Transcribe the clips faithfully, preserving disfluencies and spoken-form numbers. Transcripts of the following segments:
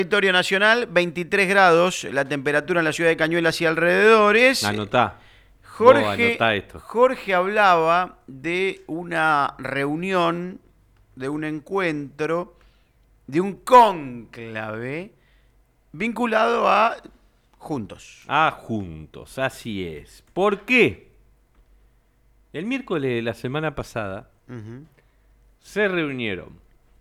Territorio nacional, veintitrés grados, la temperatura en la ciudad de Cañuelas y alrededores. Anotá. Jorge, Vos anotá esto. Jorge hablaba de una reunión, de un encuentro, de un cónclave vinculado a Juntos. Ah, Juntos, así es. ¿Por qué? El miércoles de la semana pasada Uh-huh. se reunieron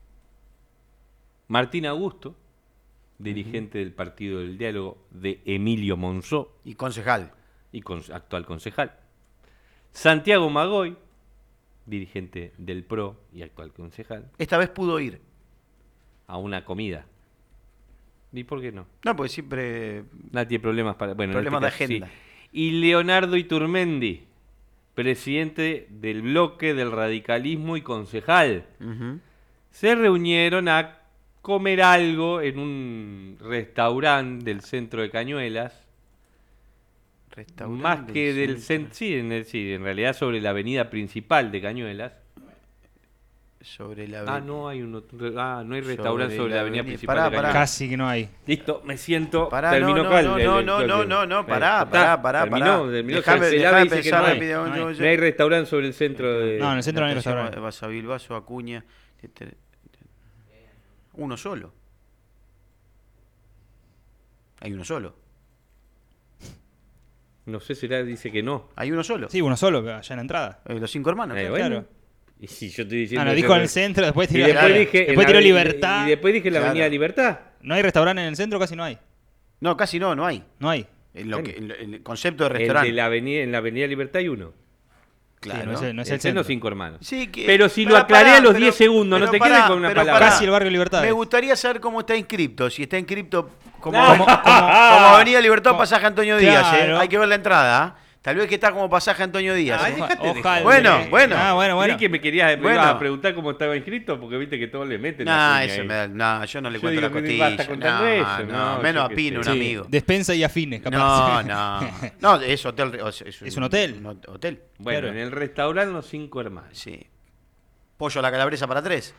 Martín Augusto, dirigente uh-huh. del Partido del Diálogo de Emilio Monzó. Y concejal. Y con, actual concejal. Santiago Magoy, dirigente del P R O y actual concejal. Esta vez pudo ir. A una comida. ¿Y por qué no? No, porque siempre... Nadie tiene problemas para... Bueno, problemas en este de caso, agenda. Sí. Y Leonardo Iturmendi, presidente del bloque del radicalismo y concejal. Uh-huh. Se reunieron a comer algo en un restaurante del centro de Cañuelas. Restaurante Más que del del centro. Sí, en el, sí, en realidad sobre la avenida principal de Cañuelas. Sobre la Ah, no hay un ah, no hay restaurante sobre, sobre la avenida principal pará, de Cañuelas. Pará. Casi que no hay. Listo, me siento. Pará, terminó no, no, cal, no, el, no, el, no, el, no, no, no, pará, pará, pará, terminó, pará. Terminó, Dejame, se dejame dice pensar que no, rápido. hay, no hay restaurante sobre el centro de... No, en el centro no hay restaurante. Vas a Bilbaso, Acuña. Uno solo. Hay uno solo. No sé, será, dice que no. Hay uno solo. Sí, uno solo, allá en la entrada. Eh, los cinco hermanos. Eh, claro. bueno. Claro. Y si yo estoy diciendo... Ah, no, dijo en el centro, después tiró, y después claro. dije, después tiró la, Libertad. Y, y después dije la Claro. avenida Libertad. No hay restaurante en el centro, casi no hay. No, casi no, no hay. No hay. En, lo Bueno. que, en, en el concepto de El restaurante. de la avenida, en la avenida Libertad hay uno. Claro. Sí, no es el, no es el el centro centro. cinco hermanos. Sí, que- Pero si pará, lo aclaré pará, a los pero- diez segundos, pero no te pará, quedes con una pero palabra. pará. Casi el barrio Libertad. Me gustaría saber cómo está inscripto. Si está inscripto como, No. como, como, como Avenida Libertad, pasaje Antonio Díaz. Claro. ¿eh? Hay que ver la entrada. ¿eh? Tal vez que está como pasaje Antonio Díaz. Ay, ¿eh? dejate de Ojalá. joder. Bueno, bueno. Ah, bueno, bueno. Creí que me querías me Bueno. ibas a preguntar cómo estaba inscrito, porque viste que todos le meten No, la cuña eso ahí. me da, no, yo no le Yo cuento digo la que costilla. basta contando No, eso, no, no, menos yo a qué Pino, un sé. amigo. Despensa y afines, No, capaz. no. No, es hotel. Es, es, Es un hotel. Un hotel. Bueno, Claro. en el restaurante Los Cinco Hermanos. Sí. Pollo a la calabresa para tres.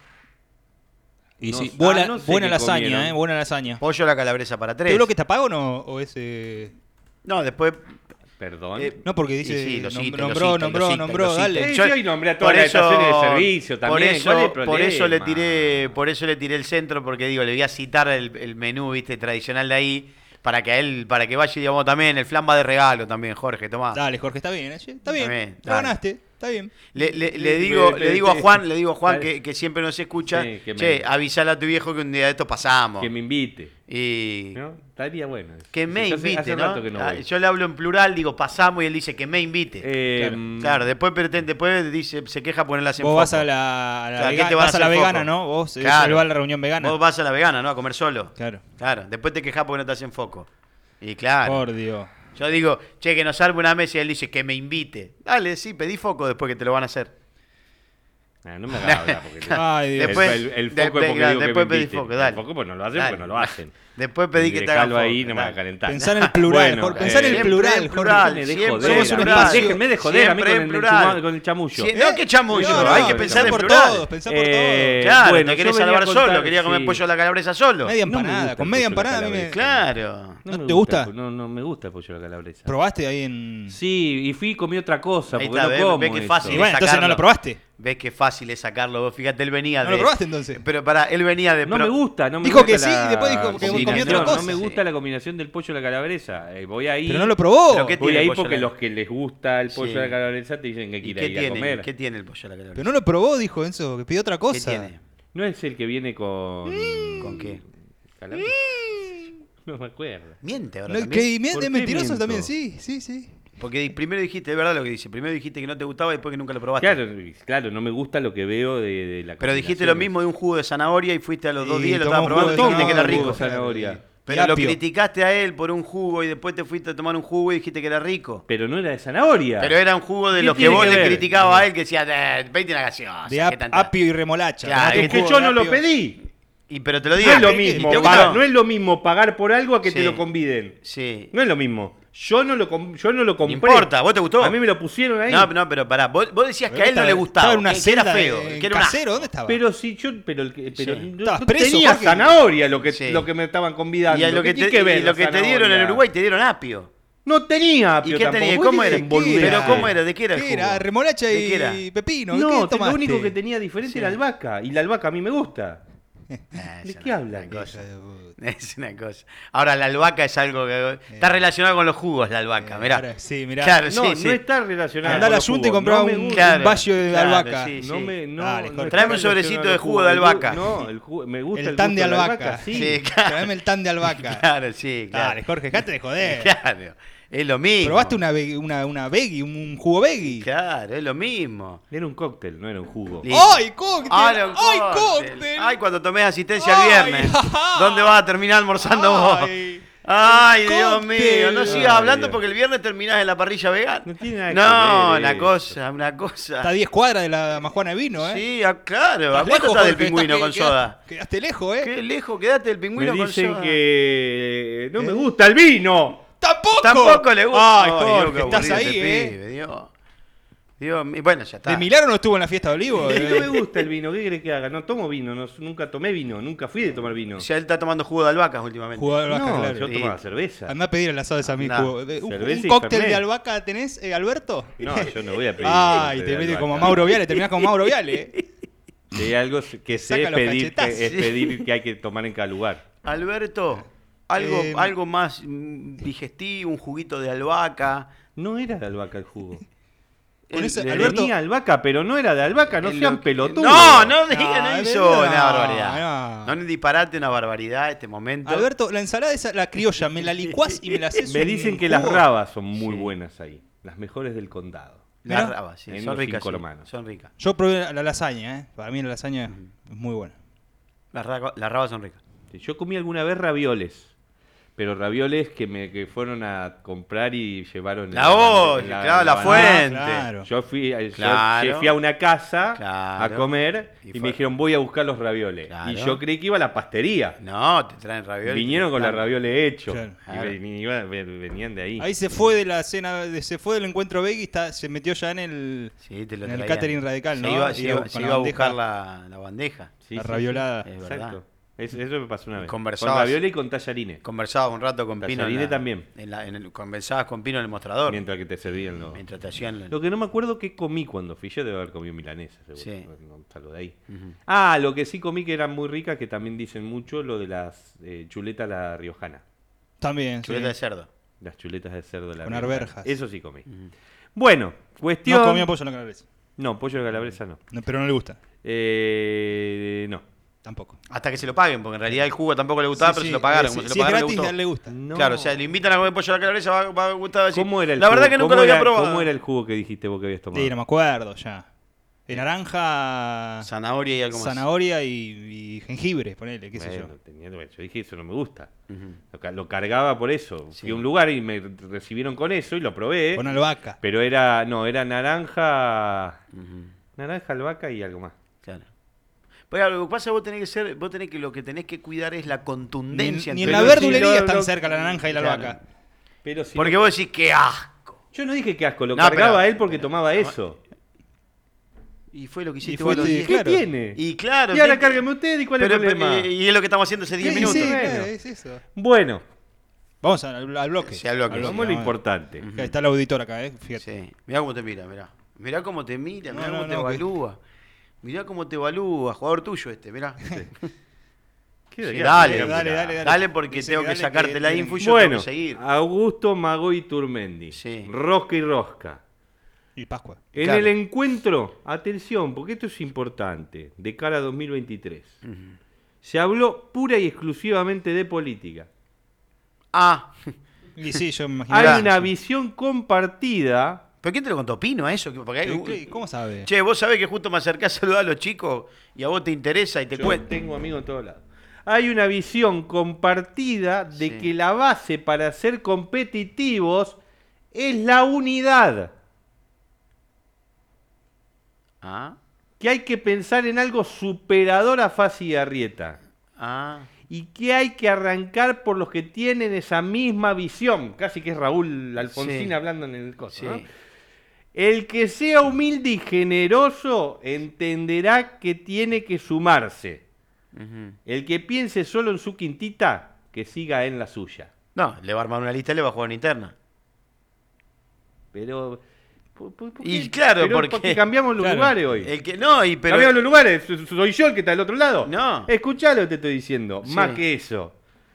Y No- sí, ah, buena, no sé buena qué lasaña, comieron. eh, buena lasaña. Pollo a la calabresa para tres. ¿Este bloque está pago o no? ¿O es, eh... No, después. Perdón. eh, No, porque y dice, sí, lo nom- cita, lo nombró, cita, nombró, lo cita, nombró, lo cita. dale. Eh, Yo- yo y nombré a todas por las eso- estaciones de servicio también. Por eso, ¿Cuál es el por eso le problema? tiré, por eso le tiré el centro, porque digo, le voy a citar el, el menú, viste, tradicional de ahí, para que a él, para que vaya y digamos también, el flan va de regalo también, Jorge, tomá. Dale, Jorge, está bien, ¿eh? Está bien. bien, Lo dale. ganaste, está bien. Le, le, Sí, le digo, me- le me- digo a me- Juan, le digo a Juan Dale. que, que siempre nos escucha, Sí, que me- che, avisale a tu viejo que un día de esto pasamos. Que me invite. Y ¿No? Estaría bueno. que me Yo hace- invite, hace ¿no? rato que no Ah, voy. Yo le hablo en plural, digo pasamos y él dice que me invite. Eh, Claro. mm, Claro, después pretende- después dice, se queja por las en Vos foco. vas a la, a la, Claro, ¿qué vega- te van a vas a la hacer vegana, foco? ¿no? Vos eh, Claro. él va a la reunión vegana. Vos vas a la vegana, ¿no? A comer solo. Claro. Claro, después te quejas porque no te hacen foco. Y claro, Por Dios. yo digo, che, que nos arme una mesa y él dice que me invite. Dale, sí, pedí foco después que te lo van a hacer. ah, no me hagas hablar porque Ay, Dios. Después- el, el, el de- foco de- es porque digo que después me pedí inviten. foco, dale. El foco pues no lo hacen Dale. porque no lo hacen. Después pedí Y que te hagan dejalo foco. ahí, no me dale. hagas calentar. Pensá en el plural, Bueno, Jorge, pensá en el eh, Siempre plural, en Jorge. plural, Déjenme de siempre joder, en Somos un plural. espacio- Déjenme de joder a mí Siempre con en el, plural. chuma- con el chamullo. Sí, no, que chamullo, No, no, hay que pensá pensar en por plural. todos, pensá por Eh, Claro, bueno, te querés yo venía salvar a contar- solo, quería comer sí. pollo a la calabresa solo. Media No me empanada, gusta con el media pollo a la empanada a mí me... calabresa. Claro. ¿No me te gusta? el- No, no me gusta el pollo a la calabresa. ¿Probaste ahí en...? Sí, y fui y comí otra cosa, Ahí porque está, no ve- como ve que eso. fácil. Y bueno, entonces sacarlo. no lo probaste. Ves que fácil es sacarlo. Vos fíjate, él venía ¿No de... lo probaste entonces? Pero pará, él venía de... No pero- me gusta, no me Dijo gusta que sí, la y después dijo que comió combinación, otra cosa. No me gusta la combinación del pollo a la calabresa. Eh, voy ahí. Pero no lo probó. Pero ¿qué Voy tiene ahí el pollo porque a la- los que les gusta el pollo Sí. a la calabresa te dicen que ¿Y quiere qué ir a tiene? comer. ¿Qué tiene el pollo a la calabresa? Pero no lo probó, dijo Enzo, que pidió otra ¿Qué cosa. tiene? ¿No es el que viene con. ¿Con qué? calabresa? No me acuerdo. Miente ahora No, también. que mien- ¿Por es qué mentiroso miento? también, sí, sí, sí. Porque di- primero dijiste, es verdad lo que dice, primero dijiste que no te gustaba y después que nunca lo probaste. Claro, claro, no me gusta lo que veo de, de la Pero dijiste lo combinación. mismo de un jugo de zanahoria y fuiste a los dos Y días y lo tomó estabas un jugo probando y de dijiste que era zanahoria, rico. Jugo de zanahoria. Pero lo Apio. criticaste a él por un jugo y después te fuiste a tomar un jugo y dijiste que era rico. Pero no era de zanahoria. Pero era un jugo de ¿Qué los que tiene vos que le ver? criticabas a él que decía, eh, veinte una gaseosa. De ¿qué ap- tanta-?" apio y remolacha. Claro, Tomate un Es que jugo yo de no lo apio. pedí. Y pero te lo No digo. es lo ¿y mismo, te pagar- gustó? no es lo mismo pagar por algo a que te Sí. lo conviden. Sí. No es lo mismo. Yo no lo, com- yo no lo No compré. importa, ¿vos te gustó? A mí me lo pusieron ahí. No, no, pero pará, vos, vos decías que Pero a él no estaba- le gustaba, estaba en una que, que era celda feo, de- que era un casero, asco. ¿dónde estaba? Pero si yo, pero el que, pero Sí. no- Estabas no preso, tenía Jorge. zanahoria lo que, Sí. lo que me estaban convidando. Y a lo que ¿Qué te, tiene que ver y la lo que te dieron en zanahoria? Uruguay te dieron apio. No tenía ¿Y apio qué tampoco. tenía? ¿Vos ¿Cómo qué era? te boludez? Pero ¿cómo era? ¿De qué era el ¿Qué jugo? era? Remolacha ¿De qué era? y pepino. No, ¿Qué te- lo tomaste? único que tenía diferente Sí. era albahaca. Y la albahaca a mí me gusta. Ah, ¿De es qué una- hablan? una cosa. Hija de puta. Es una cosa. Ahora, la albahaca es algo que está relacionado con los jugos, la albahaca, mirá. Ahora, sí, mirá. Claro, No, sí, no sí. está relacionado. Andá a con la los Junta y jugos. comprá No me un, gusta. Claro, un vaso de claro, albahaca. sí. No me, no, Dale, no Jorge. está Tráeme un relacionado sobrecito con de los jugo de jugos. albahaca. No, el jugo, me gusta El el, tan gusto de la albahaca. Sí. Sí, claro. Traeme el tan de albahaca. Claro, sí, claro. Dale, Jorge, dejate de joder. Claro, es lo mismo. Probaste una, ve- una, una veggie, un, un jugo veggie. Claro, es lo mismo. Era un cóctel, no era un jugo. Listo. ¡Ay, cóctel! Ah, era un ¡Ay, cóctel. cóctel! Ay, cuando tomés asistencia Ay, el viernes. ajá. ¿Dónde vas a terminar almorzando vos? Ay. Ay, Dios Cóctel. mío, no sigas Ay, hablando Dios. porque el viernes terminás en la parrilla vegana. No tiene nada que No, ver una eso. cosa, una Está a cosa. diez cuadras de la majuana de vino, ¿eh? Sí, ah, claro. ¿A Estás cuánto lejos, estás del Jorge, pingüino estás con que- soda? Quedaste, quedaste lejos, ¿eh? Qué lejos quedaste del Me pingüino con dicen soda. que no me ¿Eh? gusta el vino. ¡Tampoco! Tampoco le gusta. Ay, Ay, Jorge, Dios, qué estás aburrido ahí, este ¿eh? pibe, Dios. Dios mío. Bueno, ya está. ¿De milagro no estuvo en la fiesta de Olivo? No eh? me gusta el vino. ¿Qué querés que haga? No tomo vino. No, nunca tomé vino. Nunca fui de tomar vino. Ya él está tomando jugo de albahaca últimamente. Jugo de albahaca, no, claro. yo Sí. tomaba cerveza. Andá a pedir el asado de Samir. Andá. jugo. De- ¿Un, Cerveza un y cóctel Fernet. de albahaca tenés, eh, Alberto? No, yo no voy a pedir. Ay, cóctel te de metes albahaca. como Mauro Viale, terminás como Mauro Viale. ¿eh? Si hay algo que sé Saca es los pedir, que, cachetazos. es pedir que hay que tomar en cada lugar. Alberto, algo, Eh, algo más mm, digestivo, un juguito de albahaca. No era de albahaca el jugo. Con El- ese- el- Alberto- Tenía albahaca, pero no era de albahaca. No el- sean lo- pelotudos. No, no digan No, eso. no, Una barbaridad. no. No, no disparate una barbaridad este momento. Alberto, la ensalada esa, la criolla, me la licuás y me la haces Me un dicen que jugo. las rabas son muy Sí. buenas ahí. Las mejores del condado. Las Mirá. rabas, sí, En son los ricas. cinco sí, hermanos. son ricas. Yo probé la lasaña, ¿eh? Para mí la lasaña es muy buena. Las, ra- las rabas son ricas. Yo comí alguna vez ravioles. Pero ravioles que me que fueron a comprar y llevaron... La olla, claro, la bandeja. fuente. claro. Yo fui, yo Claro. fui a una casa Claro. a comer Y y, fue- me dijeron voy a buscar los ravioles. Claro. Y yo creí que iba a la pastería. No, te traen ravioles. Vinieron con los ravioles hechos. Claro. Y Claro. ven- iba- ven- venían de ahí. Ahí se fue de la cena, de- se fue del encuentro veggie y está, se metió ya en el, Sí, te lo en el traían. catering radical, Se ¿no? iba, se Sí, iba- con se la iba a bandeja. buscar la, la bandeja. Sí, la sí, raviolada. Es verdad. Exacto. Es- eso me pasó una vez. Conversabas- Con ravioles y con tallarines. Conversabas un rato con Pino. en Tallarines la- también. En la- en el- conversabas con Pino en el mostrador. Mientras que te servían los... Mientras te hacían. Lo que no me acuerdo qué comí cuando fui. Yo debo haber comido milanesa, seguro. Sí. No, no salgo de ahí. Ujú. Ah, lo que sí comí que eran muy ricas, que también dicen mucho, lo de las eh, chuletas la riojana. También, sí. Chuleta de cerdo. Las chuletas de cerdo de la Con riojana. arvejas. Eso sí comí. Bueno, cuestión... No comía pollo en la calabresa. No, pollo de calabresa no. No, pero no le gusta. Eh, no. Tampoco. Hasta que se lo paguen, porque en realidad el jugo tampoco le gustaba, Sí, pero sí, se lo pagaron. eh, Como si- se si lo es pagaron, gratis, le a gustó. él le gusta. No. Claro, o sea, le invitan a comer pollo a la calabresa, va, va a gustar decir, ¿Cómo era el la jugo? verdad que nunca ¿Cómo lo había era- probado. ¿Cómo era el jugo que dijiste vos que habías tomado? Sí, no me acuerdo ya. De naranja, Zanahoria y algo más. zanahoria y, y jengibre, ponele, qué sé Bueno, yo. tenía- bueno, yo dije, eso no me gusta. Ujú. Lo, ca- lo cargaba por eso. Sí. Fui a un lugar y me recibieron con eso y lo probé. Con albahaca. Pero era, no, era naranja, Ujú. naranja, albahaca y algo más. Claro. Pero lo que pasa es que vos tenés que ser, vos tenés que lo que tenés que cuidar es la Ni, contundencia. ni en entre la los- Pero sí, verdulería lo- están lo- cerca la naranja y la claro. albahaca. Pero si Porque no- vos decís, qué asco. yo no dije que asco, lo No, cargaba pero- él porque pero- tomaba no, eso. Y fue lo que hiciste Y vos fue- los sí, diez. ¿Qué claro. tiene? Y claro. Y ahora ¿qué- cárgueme usted y cuál es pero- el problema. pero- y es lo que estamos haciendo hace diez Sí, minutos. sí, Bueno. claro, es eso. Bueno, Vamos al, al bloque. Sí, al bloque, sí. vamos a lo vamos. importante. Acá está el auditor acá, eh. Fíjate. Sí. Mirá cómo te mira, mirá. Mirá cómo te mira, mirá No, cómo no, te no, que- evalúa. Mirá cómo te evalúa, jugador tuyo este, mirá. ¿Qué- Sí, qué- dale, qué- dale, dale, dale. Dale porque Dice tengo que que dale sacarte que- la que- info y yo Bueno, tengo que seguir. Augusto Magoy Turmendi. Sí. Rosca y rosca. Y Pascua. En Claro. el encuentro, atención, porque esto es importante, de cara a dos mil veintitrés, Ujú. se habló pura y exclusivamente de política. Ah, Y sí, yo me imaginaba. Hay Mirá. una visión compartida. ¿pero quién te lo contó? ¿Pino a eso? Porque hay- ¿Qué- ¿Cómo sabe? Che, vos sabés que justo me acerqué a saludar a los chicos y a vos te interesa y te Yo cuento. tengo amigos en todos lados. Hay una visión compartida de Sí. que la base para ser competitivos es la unidad. Ah, Que hay que pensar en algo superador a Fassi y Arrieta. ah. y que hay que arrancar por los que tienen esa misma visión. Casi que es Raúl Alfonsín Sí. hablando en el coso, Sí. ¿no? El que sea humilde y generoso entenderá que tiene que sumarse. Ujú. El que piense solo en su quintita, que siga en la suya. No, le va a armar una lista y le va a jugar una interna. Pero... ¿por- por- por Y qué? claro, Pero porque- cambiamos los Claro. lugares hoy. El que no, y pero Cambiamos los lugares. ¿So- ¿Soy yo el que está del otro lado? No. Escuchá lo que te estoy diciendo. Sí. Más que eso.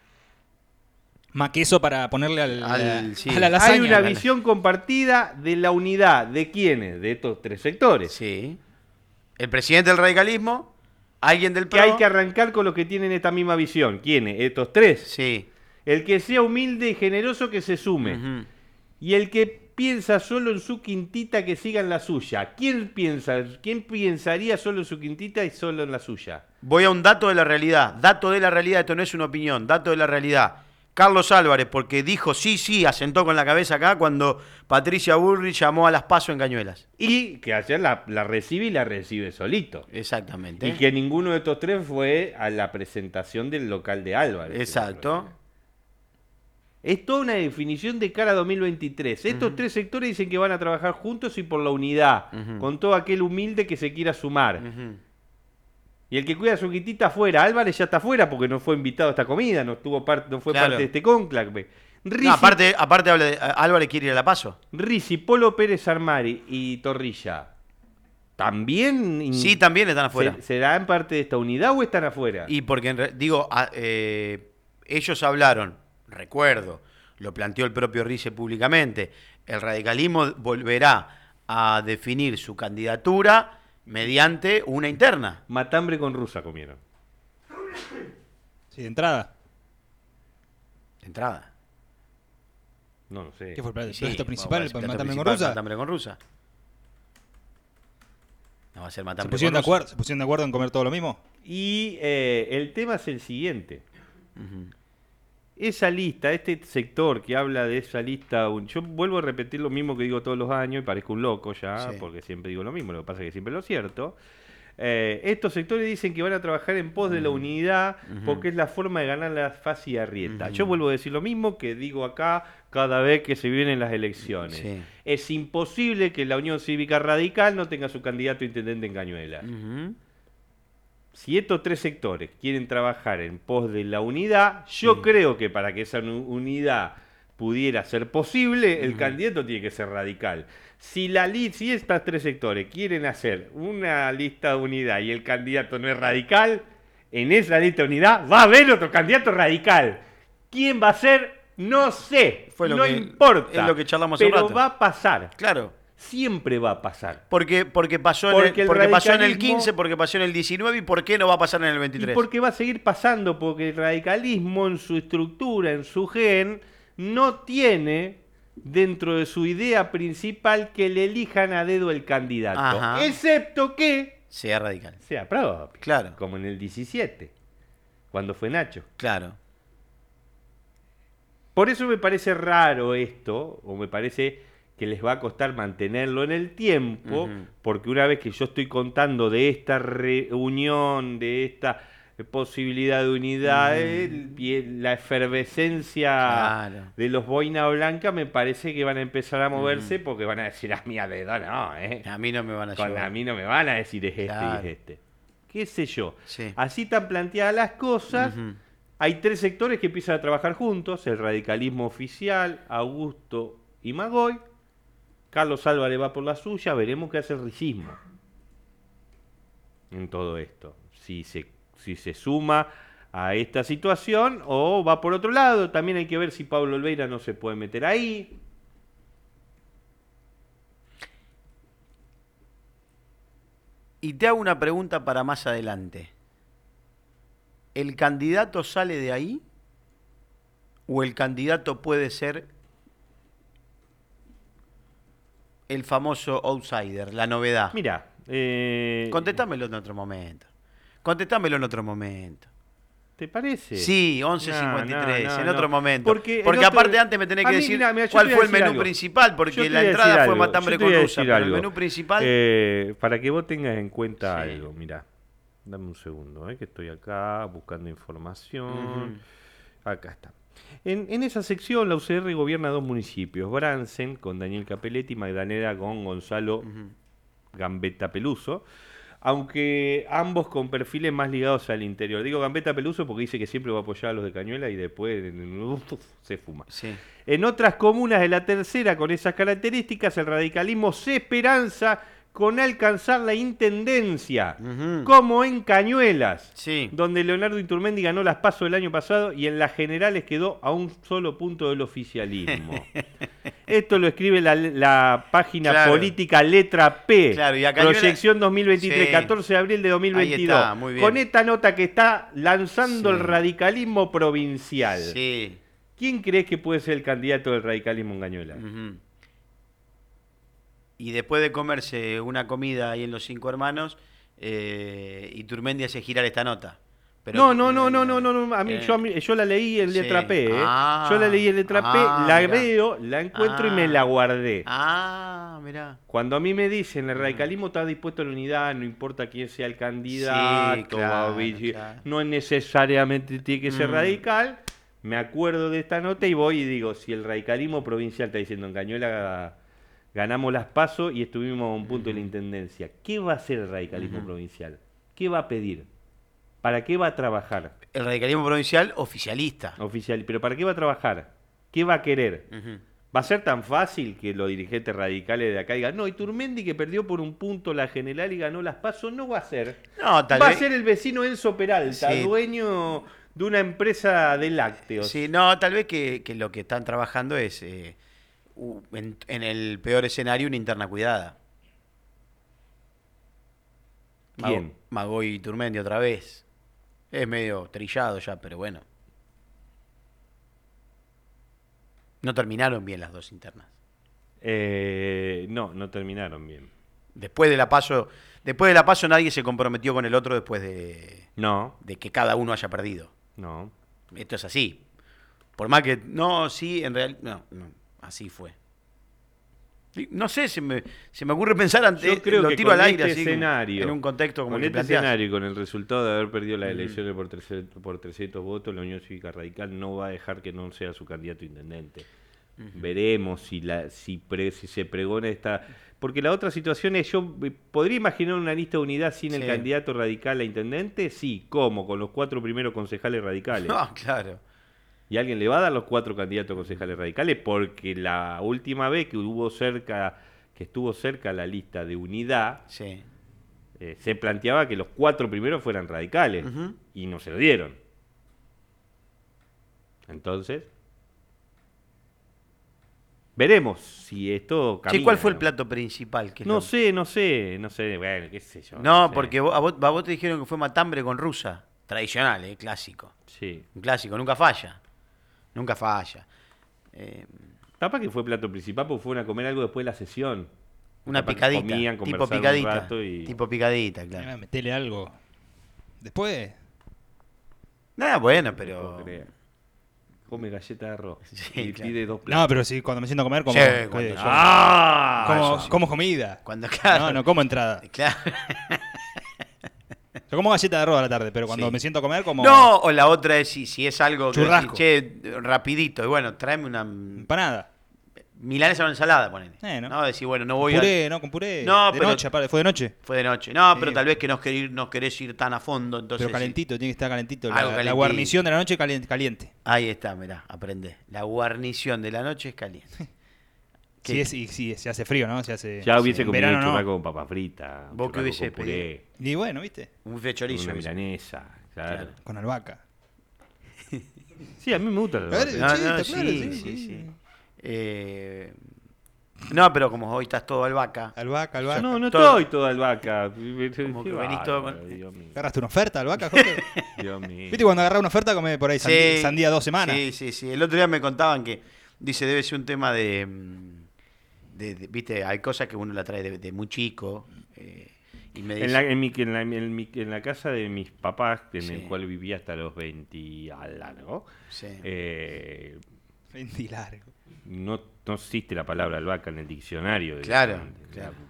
Más que eso para ponerle al, Al- sí. a la lasaña. Hay una La- visión compartida de la unidad. ¿De quiénes? De estos tres sectores. sí. El presidente del radicalismo, alguien del Que PRO. hay que arrancar con los que tienen esta misma visión. ¿Quiénes? Estos tres. Sí. El que sea humilde y generoso que se sume. Ujú. Y el que piensa solo en su quintita que siga en la suya. ¿Quién piensa? ¿Quién pensaría solo en su quintita y solo en la suya? Voy a un dato de la realidad. Dato de la realidad, esto no es una opinión. Dato de la realidad. Carlos Álvarez, porque dijo sí, sí, asentó con la cabeza acá cuando Patricia Bullrich llamó a las PASO en Cañuelas. Y que ayer la, la recibe y la recibe solito. Exactamente. Y que ninguno de estos tres fue a la presentación del local de Álvarez. Exacto. Es toda una definición de cara a dos mil veintitrés. Estos tres sectores dicen que van a trabajar juntos y por la unidad, Ujú. con todo aquel humilde que se quiera sumar. Ujú. Y el que cuida su quitita afuera, Álvarez ya está afuera porque no fue invitado a esta comida, no, tuvo parte, no fue Claro. parte de este cónclave. Rizzi, No, aparte, aparte habla de, Álvarez quiere ir a la PASO. Rizzi, Polo Pérez Armari y Torrilla, ¿también in- Sí, también están afuera. se- serán parte de esta unidad o están afuera? Y porque, en re- digo, a- eh, ellos hablaron, recuerdo, lo planteó el propio Rice públicamente, el radicalismo volverá a definir su candidatura mediante una interna. Matambre con rusa comieron. Sí, de entrada. De entrada. No, no sé. ¿Qué fue el plato, Y sí, plato principal? vamos a ¿El decir, plato matambre con principal, rusa? Matambre con rusa. No va a ser ¿Se matambre pusieron, con de rusa. acuerdo, ¿Se pusieron de acuerdo en comer todo lo mismo? Y eh, el tema es el siguiente. Ujú. Esa lista, este sector que habla de esa lista, un- yo vuelvo a repetir lo mismo que digo todos los años y parezco un loco ya, Sí. porque siempre digo lo mismo, lo que pasa es que siempre lo cierto. Eh, estos sectores dicen que van a trabajar en pos de la unidad Ujú. porque es la forma de ganar la fase y arrieta. Ujú. Yo vuelvo a decir lo mismo que digo acá cada vez que se vienen las elecciones. Sí. Es imposible que la Unión Cívica Radical no tenga su candidato a intendente en Cañuelas. Ujú. Si estos tres sectores quieren trabajar en pos de la unidad, yo Sí. creo que para que esa nu- unidad pudiera ser posible, el Ujú. candidato tiene que ser radical. Si la li- si estos tres sectores quieren hacer una lista de unidad y el candidato no es radical, en esa lista de unidad va a haber otro candidato radical. ¿Quién va a ser? No sé. Fue lo no que- importa. es lo que charlamos hace un pero rato. va a pasar. Claro. Siempre va a pasar. Porque, porque, pasó, en Porque el, el porque pasó en el radicalismo- quince, porque pasó en el diecinueve y por qué no va a pasar en el Y veintitrés. porque va a seguir pasando, porque el radicalismo en su estructura, en su gen, no tiene dentro de su idea principal que le elijan a dedo el candidato. Ajá. Excepto que Sea radical. sea propio. Claro. Como en el diecisiete, cuando fue Nacho. Claro. Por eso me parece raro esto, o me parece que les va a costar mantenerlo en el tiempo, Ujú. porque una vez que yo estoy contando de esta reunión, de esta posibilidad de unidad, el- y el- la efervescencia Claro. de los boina blanca, me parece que van a empezar a moverse porque van a decir a mí a dedo, no, ¿eh? A mí no me van a Con llevar. a mí no me van a decir es este Claro. y es este. ¿Qué sé yo? Sí. Así están planteadas las cosas. Ujú. Hay tres sectores que empiezan a trabajar juntos, el radicalismo oficial, Augusto y Magoy. Carlos Álvarez va por la suya, veremos qué hace el ricismo en todo esto. Si se, si se suma a esta situación o va por otro lado. También hay que ver si Pablo Olveira no se puede meter ahí. Y te hago una pregunta para más adelante. ¿El candidato sale de ahí? ¿O el candidato puede ser el famoso outsider, la novedad? Mira, eh, Contestámelo en otro momento. Contestámelo en otro momento. ¿te parece? Sí, once cincuenta y tres, No, no, en no, otro no. momento. Porque Porque, el otro- aparte antes me tenés a que mí, decir mira, mira, yo cuál te voy fue a el decir menú algo. principal, Yo porque te la voy a entrada decir fue algo, matambre yo te con voy a rusa, decir pero el algo. menú principal... Eh, para que vos tengas en cuenta Sí. algo, mira. Dame un segundo, ¿eh? Que estoy acá buscando información. Uh-huh. Acá está. En, en esa sección, la U C R gobierna dos municipios: Bransen, con Daniel Capelletti, y Magdalena, con Gonzalo uh-huh. Gambetta Peluso. Aunque ambos con perfiles más ligados al interior. Digo Gambetta Peluso porque dice que siempre va a apoyar a los de Cañuelas y después uf, se fuma. Sí. En otras comunas de la tercera con esas características, el radicalismo se esperanza con alcanzar la intendencia, uh-huh. como en Cañuelas, sí. donde Leonardo Iturmendi ganó las PASO el año pasado y en las generales quedó a un solo punto del oficialismo. Esto lo escribe la, la página claro. política Letra P, claro, y acá proyección dos mil veintitrés, sí. catorce de abril de dos mil veintidós. Ahí está, muy bien. Con esta nota que está lanzando sí. el radicalismo provincial. Sí. ¿Quién crees que puede ser el candidato del radicalismo en Cañuelas? Uh-huh. Y después de comerse una comida ahí en Los Cinco Hermanos, eh, Iturmendi hace girar esta nota. Pero, no, no, no, no, no, no, no, a mí, eh, yo, a mí, yo la leí en letra sí. P, ¿eh? Ah, yo la leí en letra ah, P, la mirá. veo, la encuentro ah, y me la guardé. Ah, mirá. Cuando a mí me dicen, el radicalismo está dispuesto a la unidad, no importa quién sea el candidato, sí, claro, Babi, claro. no necesariamente tiene que ser mm. radical, me acuerdo de esta nota y voy y digo, si el radicalismo provincial está diciendo en Cañuelas ganamos las PASO y estuvimos a un punto uh-huh. de la intendencia, ¿qué va a hacer el radicalismo uh-huh. provincial? ¿Qué va a pedir? ¿Para qué va a trabajar? El radicalismo provincial oficialista. Oficial, pero ¿para qué va a trabajar? ¿Qué va a querer? Uh-huh. ¿Va a ser tan fácil que los dirigentes radicales de acá digan, no, Iturmendi que perdió por un punto la general y ganó las PASO? No va a ser. No, tal va vez... a ser el vecino Enzo Peralta, sí. dueño de una empresa de lácteos. Sí, no, tal vez que, que lo que están trabajando es, eh, en, en el peor escenario, una interna cuidada. ¿Quién? Magoy Iturmendi otra vez. Es medio trillado ya, pero bueno. No terminaron bien las dos internas. Eh, no, no terminaron bien. Después de la paso, después de la paso nadie se comprometió con el otro después de, no. de que cada uno haya perdido. No. Esto es así. Por más que, no, sí, en realidad, no, no, así fue. No sé, se me, se me ocurre pensar ante Yo creo lo que tiro con al aire este así, escenario, en un contexto como con el que este planteás. escenario y con el resultado de haber perdido las elecciones mm. por, trescientos, por trescientos votos, la Unión Cívica Radical no va a dejar que no sea su candidato intendente. Uh-huh. Veremos si la si, pre, si se pregona esta... Porque la otra situación es, yo podría imaginar una lista de unidad sin sí. el candidato radical a intendente, sí, ¿cómo? Con los cuatro primeros concejales radicales. No, claro. ¿Y alguien le va a dar los cuatro candidatos a concejales radicales? Porque la última vez que hubo cerca, que estuvo cerca la lista de unidad, sí. eh, se planteaba que los cuatro primeros fueran radicales, uh-huh. y no se lo dieron. Entonces, veremos si esto camina. Sí, ¿cuál fue el plato principal? Que no lo... sé, no sé, no sé, bueno, qué sé yo. No, no sé. porque vos, a, vos, a vos te dijeron que fue matambre con rusa. Tradicional, ¿eh? Clásico. Sí. Un clásico, nunca falla. Nunca falla. Eh... Capaz que fue plato principal porque fueron a comer algo después de la sesión. Una Capaz picadita. Comían, tipo picadita. Un rato y... Tipo picadita, claro. Ah, metele algo. Después. Nada, bueno, pero... Come galleta de arroz. Sí, y claro. pide dos platos. No, pero sí, cuando me siento a comer, como. Sí, como, cuando- yo- ¡Ah! como, eso. como comida. Cuando, claro. No, no como entrada. Claro. Yo como galleta de arroz a la tarde, pero cuando Sí. me siento a comer, como. No, o la otra es si, si es algo que Churrasco. decís, che, rapidito, y bueno, tráeme una Empanada. milanesa o ensalada, ponele. Eh, ¿no? No, decir, bueno, no Con voy puré, ¿no? Con puré. No, de pero- noche, aparte, fue de noche. a... Fue de noche. No, Sí. pero tal vez que no querés, no querés ir tan a fondo, entonces... Pero calentito, tiene que estar calentito. Algo La, la calentito. guarnición de la noche caliente. caliente. sí. Ahí está, mirá, aprendé. La guarnición de la noche es caliente. Si ¿Qué? es, y si se hace frío, ¿no? Se hace, Ya hubiese en comido verano, un ¿no? churrasco con papa frita. un Vos qué churrasco hubiese con puré, Y bueno, ¿viste? Un buffet de chorizo. una hubiese. milanesa, claro. Claro. Con albahaca. Sí, a mí me gusta la A ver, albahaca. No, Sí, no, está sí, claro, sí, sí, sí, sí. Eh, no, pero como hoy estás todo albahaca. Albahaca, albahaca. No, no Todo- estoy toda albahaca. Como que Qué venís todo bárbaro, con- Dios mío. ¿Agarraste una oferta, albahaca, Jorge? Dios mío. ¿Viste cuando agarras una oferta come por ahí sandía, Sí, sandía dos semanas? Sí, sí, sí. El otro día me contaban que, dice, debe ser un tema de, mm, de- de- viste, hay cosas que uno la trae de, de muy chico. eh, y me dice, En la, en, mi, en, la, en, mi- en la casa de mis papás, en Sí. el cual vivía hasta los veinte algo, sí. eh, Veinte largo. no, no existe la palabra albahaca en el diccionario. Claro, directamente. claro.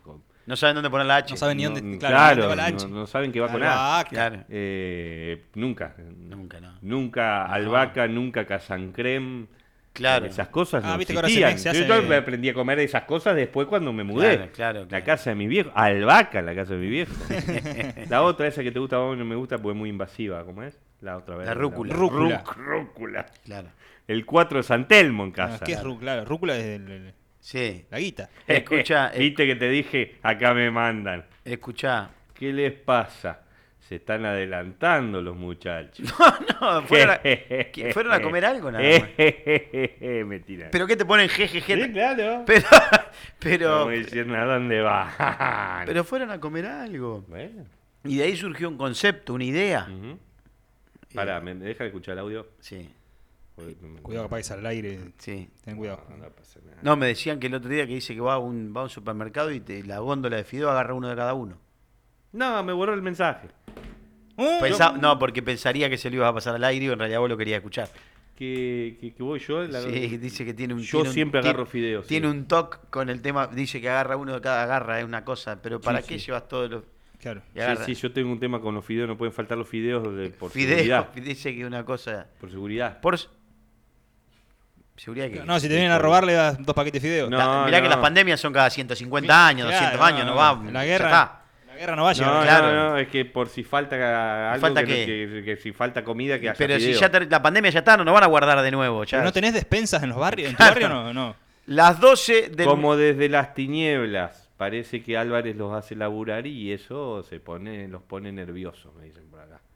No saben dónde poner la H. No saben ni dónde, No, claro, claro, dónde va la no, H. no saben que va con A. Albahaca. Claro. Eh, nunca. Nunca, no. Nunca albahaca, nunca casancrem. Claro. Esas cosas Ah, no viste que ahora se existían. me- se Yo hace- me aprendí a comer esas cosas después cuando me mudé. Claro, claro, La claro. casa de mi viejo. Albahaca en la casa de mi viejo. La otra, esa que te gusta, a vos no me gusta porque es muy invasiva. ¿Cómo es? La otra vez. La rúcula. Rúcula. Rúcula. Rúcula. Claro. El cuatro de San Telmo en No, casa. ¿Qué es rúcula? Claro, rúcula es el- el- Sí. la guita. Escucha, eh, Viste que te dije, acá me mandan. escuchá. ¿Qué les pasa? Se están adelantando los muchachos. No, fueron a, ¿qué? ¿Fueron a comer algo nada más? Me tiran. ¿Pero qué te ponen jejeje? Sí, claro. Pero, pero, Como diciendo, ¿a dónde va? pero fueron a comer algo. Bueno. Y de ahí surgió un concepto, una idea. Ujú. Pará, ¿me me deja de escuchar el audio? Sí, Porque no me- Cuidado que apagues al aire. sí. Ten cuidado. No, no pasa nada. No, me decían que el otro día que dice que va a un, va a un supermercado y te, la góndola de fideo agarra uno de cada uno. No, me borró el mensaje. Uh, Pensa- no, porque pensaría que se lo ibas a pasar al aire y en realidad vos lo querías escuchar. Que, que, que voy yo. La- Sí, dice que tiene un. Yo tiene un- siempre tiene- agarro fideos. Tiene sí. un toque con el tema, dice que agarra uno de cada agarra, es una cosa, pero ¿para Sí, qué sí. llevas todos los Claro. y Sí, agarra? sí, yo tengo un tema con los fideos. No pueden faltar los fideos de- por Fideo, seguridad. dice que una cosa. Por seguridad. Por s- seguridad que. No, si te vienen a robar, le das dos paquetes de fideos. No. La- mirá que no. las pandemias son cada ciento cincuenta años, Claro, doscientos años, no, va. La ya guerra, está. la guerra no va a No, llegar. claro. no, no, es que por si falta algo, ¿Falta que, qué? que- que si falta comida, que haya Pero si fideo. ya ter- la pandemia ya está, no nos van a guardar de nuevo. Ya. ¿Pero no tenés despensas en los barrios? ¿En tu Claro. barrio no? No. Las doce del. Como desde las tinieblas, parece que Álvarez los hace laburar y eso se pone, los pone nerviosos, me dicen por acá.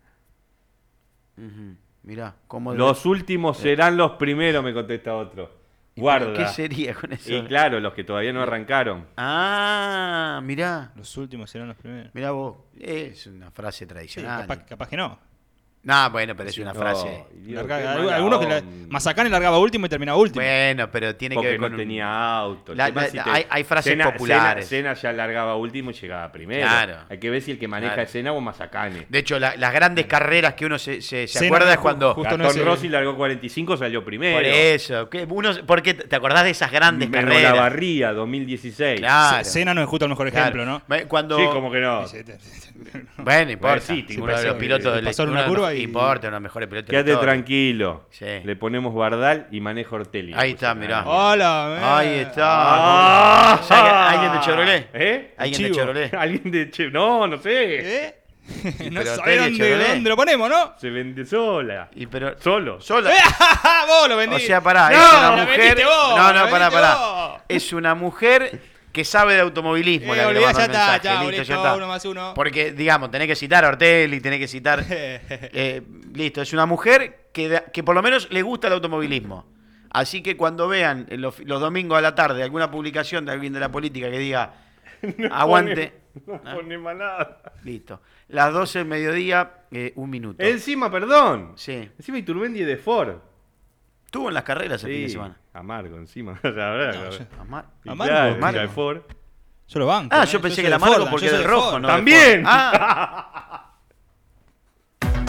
Ujú, mirá, como. Los últimos serán los primeros, me contesta otro. Guarda. ¿Qué sería con eso? Y claro, los que todavía no arrancaron. Ah, mirá. Los últimos serán los primeros. Mirá vos. Es una frase Sí, tradicional. capaz, capaz que no. No, bueno, pero es una No, frase. Dios, Larga- qué algu- mala algunos que la, onda. Mazacane largaba último y terminaba último. Bueno, pero tiene que Porque ver con. no un- tenía auto. El La- tema la- es si te- hay- hay frases Senna- populares. Senna, Senna ya largaba último y llegaba primero. Claro. Hay que ver si el que maneja Claro. es Senna o Mazacane. De hecho, la- las grandes carreras que uno se, se, se Senna acuerda no es ju- cuando. justo no Gastón es- Rossi largó cuarenta y cinco, salió primero. Por eso. que uno, porque te acordás de esas grandes Menos carreras. la barría, dos mil dieciséis. Claro. Cena no es justo el mejor claro. ejemplo, ¿no? Ve, Cuando. Sí, como que no. Bueno, importa. sí, uno pasó- de los pilotos del pasó en uno una de los- curva y- Importa, uno de los mejores pilotos de la Quédate historia. tranquilo. Sí. Le ponemos Bardal y manejo Ortelli. Ahí está, mirá. Hola, man. Ahí está. Ah. ¿Sabe que- ¿Alguien de Chevrolet? ¿Eh? ¿Alguien de Chivo. Chevrolet? Alguien de Che- No, no sé. ¿Eh? no pero sabés Ortelli, dónde, Chevrolet. dónde lo ponemos, ¿no? Se vende sola. Y pero. Solo. Sola. Vos lo O vendiste. sea, pará, No, es una la mujer. vendiste vos, no, la no, pará, vendiste pará. vos. Es una mujer que sabe de automovilismo. Eh, la que le olvidá, mandó ya el está, mensaje. chao, Listo, ya listo, está. uno más uno. Porque, digamos, tenés que citar a Ortelli, tenés que citar. eh, listo, es una mujer que, da- que por lo menos le gusta el automovilismo. Así que cuando vean en los, los domingos a la tarde alguna publicación de alguien de la política que diga aguante, No ¿Ah? pone más nada. listo. Las doce del mediodía, eh, un minuto. Encima, perdón. Sí. Encima Iturmendi es de Ford. Estuvo en las carreras el fin de Sí, semana. amargo encima. La verdad, No, la- yo- Amar- Y Amargo, claro, amargo. era de Ford. Yo lo banco. Ah, ¿eh? yo pensé soy que era de amargo Ford, porque yo era soy el de rojo, Ford. ¿no? de También. Ford. Ah,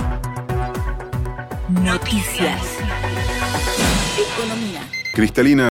Noticias. Economía. Cristalina